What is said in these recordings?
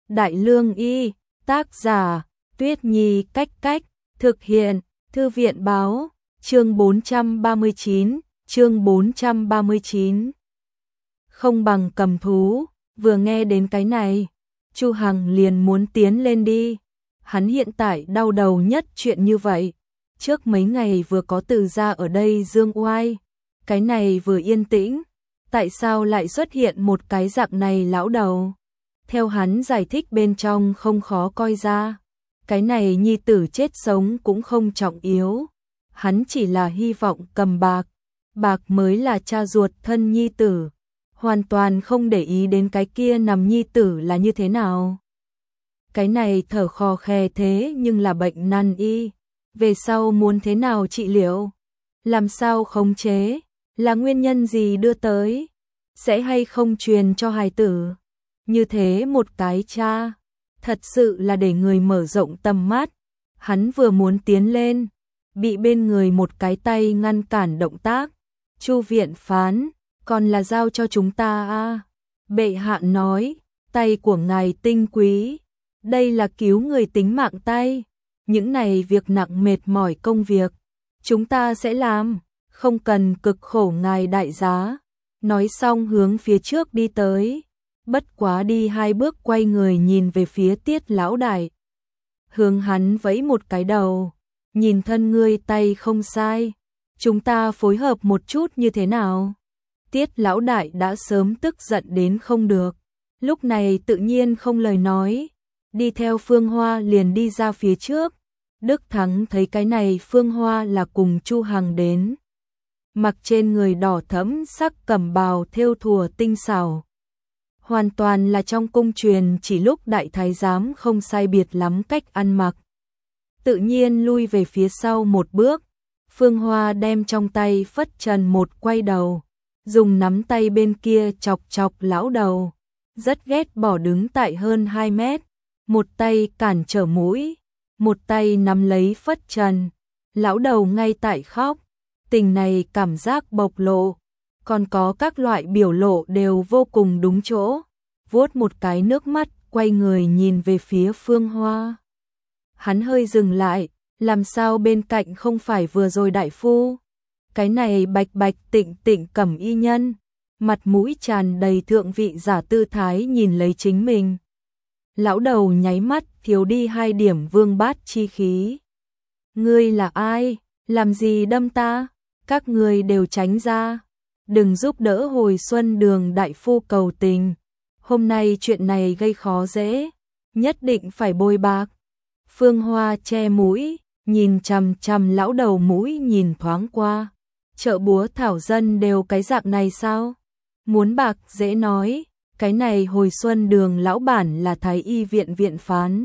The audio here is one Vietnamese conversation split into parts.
Đại Lương Y, tác giả, Tuyết Nhi Cách Cách, thực hiện, Thư viện Báo, chương 439. Không bằng cầm thú, vừa nghe đến cái này, Chu Hằng liền muốn tiến lên đi. Hắn hiện tại đau đầu nhất chuyện như vậy. Trước mấy ngày vừa có Từ gia ở đây dương oai, cái này vừa yên tĩnh, tại sao lại xuất hiện một cái dạng này lão đầu? Theo hắn giải thích bên trong không khó coi ra, cái này nhi tử chết sống cũng không trọng yếu, hắn chỉ là hy vọng cầm bạc, bạc mới là cha ruột thân nhi tử, hoàn toàn không để ý đến cái kia nằm nhi tử là như thế nào. Cái này thở khò khè thế nhưng là bệnh nan y, về sau muốn thế nào trị liệu, làm sao khống chế, là nguyên nhân gì đưa tới, sẽ hay không truyền cho hài tử. Như thế một cái cha, thật sự là để người mở rộng tầm mắt. Hắn vừa muốn tiến lên, bị bên người một cái tay ngăn cản động tác. Chu viện phán, còn là giao cho chúng ta a. Bệ hạ nói, tay của ngài tinh quý, đây là cứu người tính mạng tay. Những này việc nặng mệt mỏi công việc, chúng ta sẽ làm, không cần cực khổ ngài đại giá. Nói xong hướng phía trước đi tới. Bất quá đi 2 bước quay người nhìn về phía Tiết lão đại. Hướng hắn vẫy một cái đầu, nhìn thân ngươi tay không sai, chúng ta phối hợp một chút như thế nào? Tiết lão đại đã sớm tức giận đến không được, lúc này tự nhiên không lời nói, đi theo Phương Hoa liền đi ra phía trước. Đức Thắng thấy cái này Phương Hoa là cùng Chu Hằng đến, mặc trên người đỏ thẫm sắc cẩm bào thêu thùa tinh xảo, hoàn toàn là trong cung truyền chỉ lúc đại thái giám không sai biệt lắm cách ăn mặc. Tự nhiên lui về phía sau một bước, Phương Hoa đem trong tay phất trần một quay đầu, dùng nắm tay bên kia chọc chọc lão đầu, rất ghét bỏ đứng tại hơn 2 mét, một tay cản trở mũi, một tay nắm lấy phất trần, lão đầu ngay tại khóc, tình này cảm giác bộc lộ, còn có các loại biểu lộ đều vô cùng đúng chỗ, vuốt một cái nước mắt, quay người nhìn về phía Phương Hoa. Hắn hơi dừng lại, làm sao bên cạnh không phải vừa rồi đại phu, cái này bạch bạch tịnh tịnh cẩm y nhân, mặt mũi tràn đầy thượng vị giả tư thái nhìn lấy chính mình. Lão đầu nháy mắt thiếu đi 2 điểm vương bát chi khí. Ngươi là ai, làm gì đâm ta, các ngươi đều tránh ra, đừng giúp đỡ hồi xuân đường đại phu cầu tình, hôm nay chuyện này gây khó dễ, nhất định phải bồi bạc. Phương Hoa che mũi, nhìn chằm chằm lão đầu mũi nhìn thoáng qua, chợ búa thảo dân đều cái dạng này sao? Muốn bạc dễ nói, cái này hồi xuân đường lão bản là thái y viện viện phán.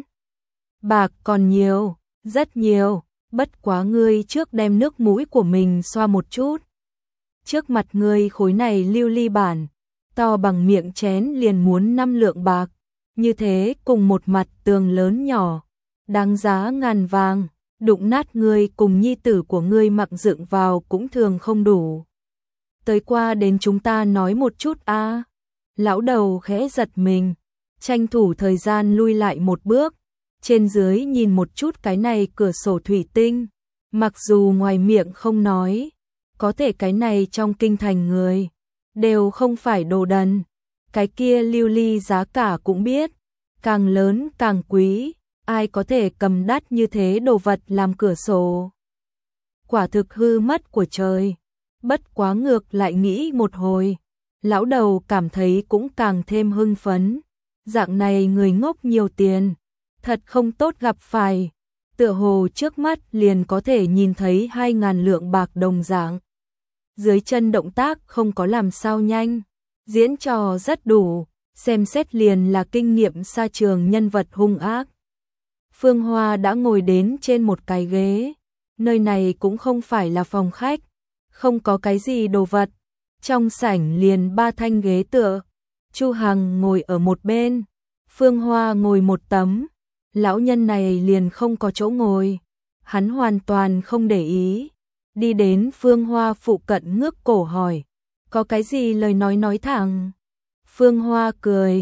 Bạc còn nhiều, rất nhiều, bất quá ngươi trước đem nước mũi của mình xoa một chút. Trước mặt ngươi khối này lưu ly bản, to bằng miệng chén liền muốn 5 lượng bạc, như thế cùng một mặt tường lớn nhỏ, đáng giá ngàn vàng, đụng nát ngươi cùng nhi tử của ngươi mặc dựng vào cũng thường không đủ. Tới qua đến chúng ta nói một chút a. Lão đầu khẽ giật mình, tranh thủ thời gian lui lại một bước, trên dưới nhìn một chút cái này cửa sổ thủy tinh, mặc dù ngoài miệng không nói, có thể cái này trong kinh thành người đều không phải đồ đần, cái kia lưu ly giá cả cũng biết, càng lớn càng quý, ai có thể cầm đắt như thế đồ vật làm cửa sổ. Quả thực hư mất của trời. Bất quá ngược lại nghĩ một hồi, lão đầu cảm thấy cũng càng thêm hưng phấn, dạng này người ngốc nhiều tiền, thật không tốt gặp phải, tựa hồ trước mắt liền có thể nhìn thấy 2.000 lượng bạc đồng dạng. Dưới chân động tác không có làm sao nhanh, diễn trò rất đủ, xem xét liền là kinh nghiệm xa trường nhân vật hung ác. Phương Hoa đã ngồi đến trên một cái ghế, nơi này cũng không phải là phòng khách, không có cái gì đồ vật, trong sảnh liền 3 thanh ghế tựa, Chu Hằng ngồi ở một bên, Phương Hoa ngồi một tấm, lão nhân này liền không có chỗ ngồi, hắn hoàn toàn không để ý, đi đến Phương Hoa phụ cận ngước cổ hỏi, có cái gì lời nói thẳng. Phương Hoa cười,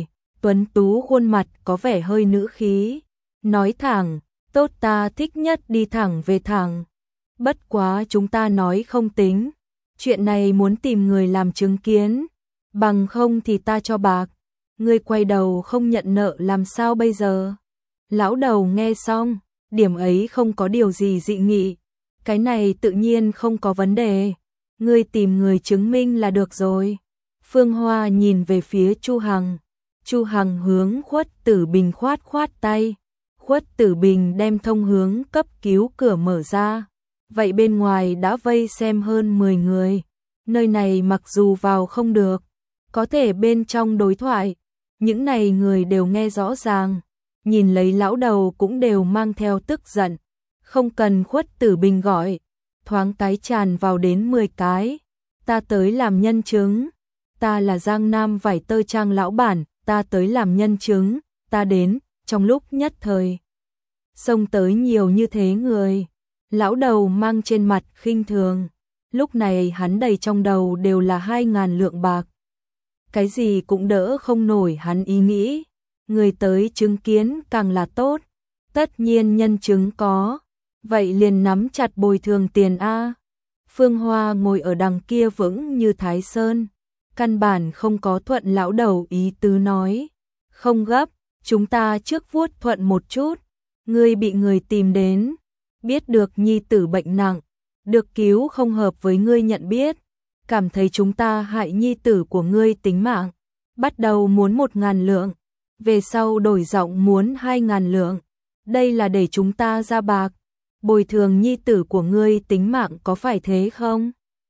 tuấn tú khuôn mặt có vẻ hơi nữ khí, nói thẳng, tốt ta thích nhất đi thẳng về thẳng. Bất quá chúng ta nói không tính, chuyện này muốn tìm người làm chứng kiến, bằng không thì ta cho bạc, ngươi quay đầu không nhận nợ làm sao bây giờ? Lão đầu nghe xong, điểm ấy không có điều gì dị nghị, cái này tự nhiên không có vấn đề, ngươi tìm người chứng minh là được rồi. Phương Hoa nhìn về phía Chu Hằng, Chu Hằng hướng Khuất Tử Bình khoát khoát tay, Khuất Tử Bình đem thông hướng cấp cứu cửa mở ra, vậy bên ngoài đã vây xem hơn 10 người, nơi này mặc dù vào không được, có thể bên trong đối thoại, những này người đều nghe rõ ràng, nhìn lấy lão đầu cũng đều mang theo tức giận, không cần Khuất Tử Bình gọi, thoáng cái tràn vào đến 10 cái, ta tới làm nhân chứng, ta là Giang Nam vải tơ trang lão bản, ta tới làm nhân chứng, ta đến, trong lúc nhất thời. Xông tới nhiều như thế người, lão đầu mang trên mặt khinh thường, lúc này hắn đầy trong đầu đều là 2.000 lượng bạc. Cái gì cũng đỡ không nổi hắn ý nghĩ, người tới chứng kiến càng là tốt, tất nhiên nhân chứng có, vậy liền nắm chặt bồi thường tiền a. Phương Hoa ngồi ở đằng kia vững như Thái Sơn, căn bản không có thuận lão đầu ý tứ nói, không gấp, chúng ta trước vuốt thuận một chút, ngươi bị người tìm đến, biết được nhi tử bệnh nặng, được cứu không hợp với ngươi nhận biết, cảm thấy chúng ta hại nhi tử của ngươi tính mạng, bắt đầu muốn 1.000 lượng, về sau đổi giọng muốn 2.000 lượng, đây là để chúng ta ra bạc, bồi thường nhi tử của ngươi tính mạng có phải thế không?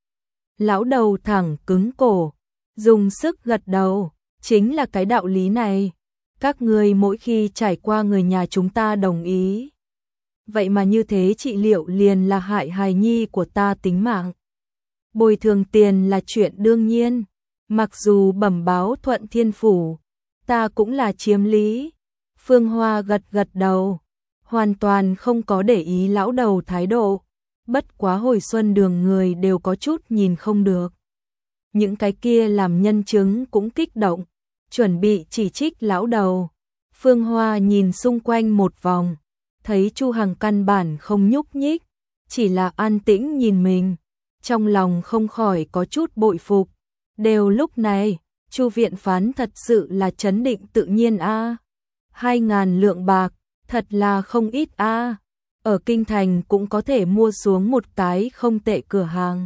Lão đầu thẳng cứng cổ, dùng sức gật đầu, chính là cái đạo lý này, các ngươi mỗi khi trải qua người nhà chúng ta đồng ý. Vậy mà như thế trị liệu liền là hại hài nhi của ta tính mạng. Bồi thường tiền là chuyện đương nhiên, mặc dù bẩm báo Thuận Thiên Phủ, ta cũng là chiếm lý. Phương Hoa gật gật đầu, hoàn toàn không có để ý lão đầu thái độ, bất quá hồi xuân đường người đều có chút nhìn không được. Những cái kia làm nhân chứng cũng kích động, chuẩn bị chỉ trích lão đầu. Phương Hoa nhìn xung quanh một vòng, thấy Chu Hằng căn bản không nhúc nhích, chỉ là an tĩnh nhìn mình, trong lòng không khỏi có chút bội phục. Đều lúc này, Chu viện phán thật sự là trấn định tự nhiên a. 2.000 lượng bạc, thật là không ít a. Ở kinh thành cũng có thể mua xuống một cái không tệ cửa hàng.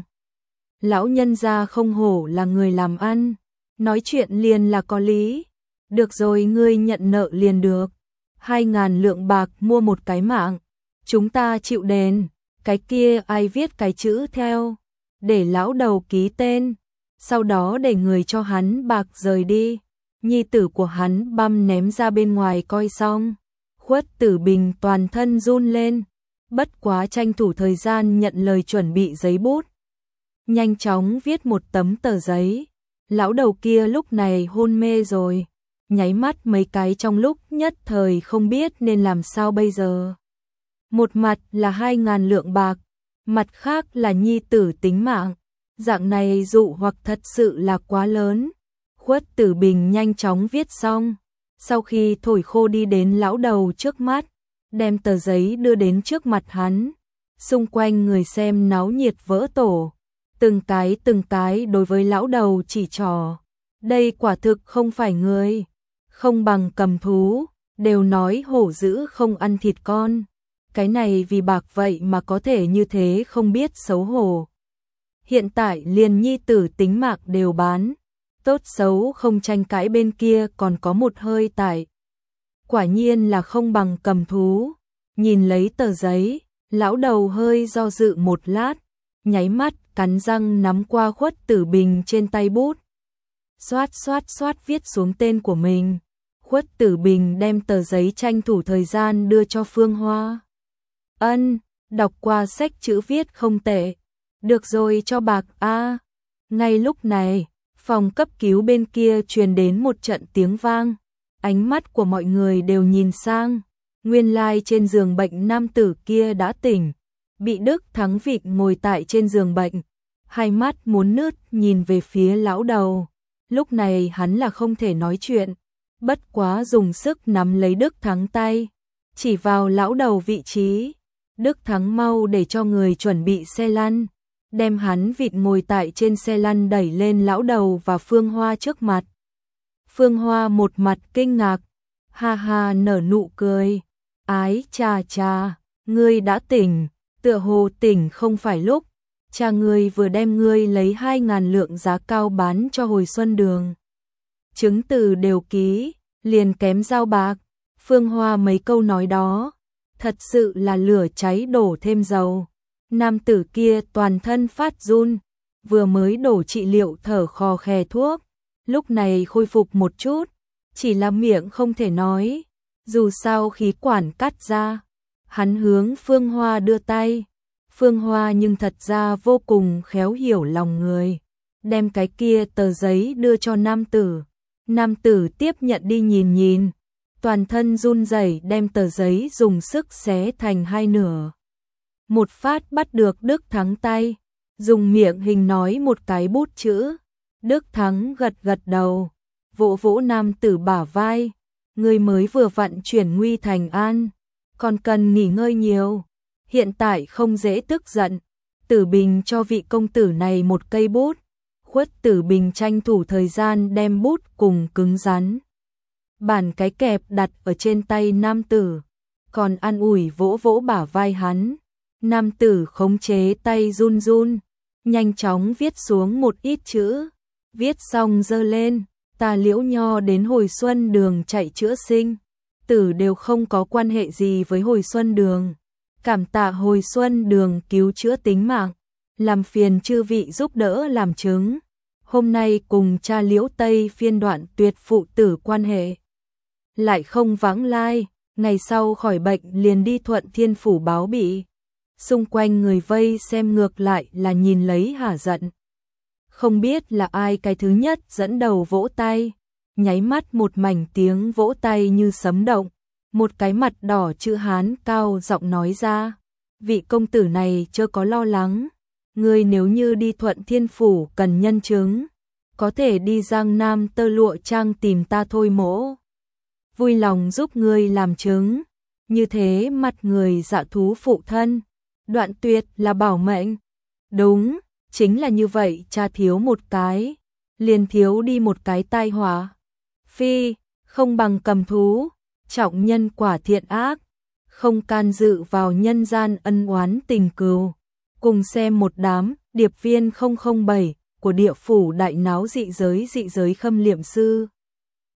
Lão nhân gia không hổ là người làm ăn, nói chuyện liền là có lý. Được rồi, ngươi nhận nợ liền được. 2.000 lượng bạc mua một cái mạng, chúng ta chịu đền. Cái kia ai viết cái chữ theo, để lão đầu ký tên, sau đó để người cho hắn bạc rời đi. Nhi tử của hắn băm ném ra bên ngoài coi xong. Khuất Tử Bình toàn thân run lên, bất quá tranh thủ thời gian nhận lời chuẩn bị giấy bút. Nhanh chóng viết một tấm tờ giấy. Lão đầu kia lúc này hôn mê rồi, nháy mắt mấy cái trong lúc nhất thời không biết nên làm sao bây giờ. Một mặt là 2.000 lượng bạc, mặt khác là nhi tử tính mạng, dạng này dụ hoặc thật sự là quá lớn. Khuất Tử Bình nhanh chóng viết xong, sau khi thổi khô đi đến lão đầu trước mắt, đem tờ giấy đưa đến trước mặt hắn. Xung quanh người xem náo nhiệt vỡ tổ, từng cái đối với lão đầu chỉ trỏ. Đây quả thực không phải người, không bằng cầm thú, đều nói hổ dữ không ăn thịt con. Cái này vì bạc vậy mà có thể như thế không biết xấu hổ. Hiện tại liền nhi tử tính mạng đều bán, tốt xấu không tranh cãi bên kia còn có một hơi tại. Quả nhiên là không bằng cầm thú. Nhìn lấy tờ giấy, lão đầu hơi do dự một lát, nháy mắt cắn răng nắm qua Khuất Tử Bình trên tay bút. Xoát xoát xoát viết xuống tên của mình. Khuất Tử Bình đem tờ giấy tranh thủ thời gian đưa cho Phương Hoa. Ân, đọc qua sách chữ viết không tệ. Được rồi, cho bạc a. Ngay lúc này, phòng cấp cứu bên kia truyền đến một trận tiếng vang. Ánh mắt của mọi người đều nhìn sang. Nguyên lai trên giường bệnh nam tử kia đã tỉnh. Bị Đức Thắng Vịt ngồi tại trên giường bệnh, hai mắt muốn nứt nhìn về phía lão đầu. Lúc này hắn là không thể nói chuyện, bất quá dùng sức nắm lấy Đức Thắng tay, chỉ vào lão đầu vị trí. Đức Thắng mau để cho người chuẩn bị xe lăn, đem hắn vịt ngồi tại trên xe lăn đẩy lên lão đầu và Phương Hoa trước mặt. Phương Hoa một mặt kinh ngạc, ha ha nở nụ cười, ái chà chà, ngươi đã tỉnh, tựa hồ tỉnh không phải lúc, cha ngươi vừa đem ngươi lấy 2.000 lượng giá cao bán cho Hồi Xuân Đường. Chứng từ đều ký, liền kém giao bạc. Phương Hoa mấy câu nói đó, thật sự là lửa cháy đổ thêm dầu. Nam tử kia toàn thân phát run, vừa mới đổ trị liệu thở khò khè thuốc, lúc này khôi phục một chút, chỉ là miệng không thể nói, dù sao khí quản cắt ra. Hắn hướng Phương Hoa đưa tay, Phương Hoa nhưng thật ra vô cùng khéo hiểu lòng người, đem cái kia tờ giấy đưa cho nam tử. Nam tử tiếp nhận đi nhìn nhìn, toàn thân run rẩy đem tờ giấy dùng sức xé thành hai nửa. Một phát bắt được Đức Thắng tay, dùng miệng hình nói một cái bút chữ. Đức Thắng gật gật đầu, vỗ vỗ nam tử bả vai, người mới vừa vặn chuyển nguy thành an, còn cần nghỉ ngơi nhiều, hiện tại không dễ tức giận. Tử Bình cho vị công tử này một cây bút, Khuất Tử Bình tranh thủ thời gian đem bút cùng cứng rắn bản cái kẹp đặt ở trên tay nam tử, còn an ủi vỗ vỗ bả vai hắn. Nam tử khống chế tay run run, nhanh chóng viết xuống một ít chữ, viết xong giơ lên, ta Liễu Nho đến Hồi Xuân Đường chạy chữa sinh, tử đều không có quan hệ gì với Hồi Xuân Đường, cảm tạ Hồi Xuân Đường cứu chữa tính mạng, làm phiền chư vị giúp đỡ làm chứng. Hôm nay cùng cha Liễu Tây phiên đoạn tuyệt phụ tử quan hệ, lại không vãng lai, ngày sau khỏi bệnh liền đi Thuận Thiên Phủ báo bị. Xung quanh người vây xem ngược lại là nhìn lấy hả giận. Không biết là ai cái thứ nhất dẫn đầu vỗ tay, nháy mắt một mảnh tiếng vỗ tay như sấm động, một cái mặt đỏ chữ Hán cao giọng nói ra, vị công tử này chớ có lo lắng, ngươi nếu như đi Thuận Thiên Phủ cần nhân chứng, có thể đi Giang Nam Tơ Lụa Trang tìm ta thôi mỗ. Vui lòng giúp ngươi làm chứng, như thế mặt người dạ thú phụ thân, đoạn tuyệt là bảo mệnh. Đúng, chính là như vậy, cha thiếu một cái, liền thiếu đi một cái tai họa. Phi, không bằng cầm thú, trọng nhân quả thiện ác, không can dự vào nhân gian ân oán tình cừu. Cùng xem một đám điệp viên 007 của địa phủ đại náo dị giới khâm liệm sư.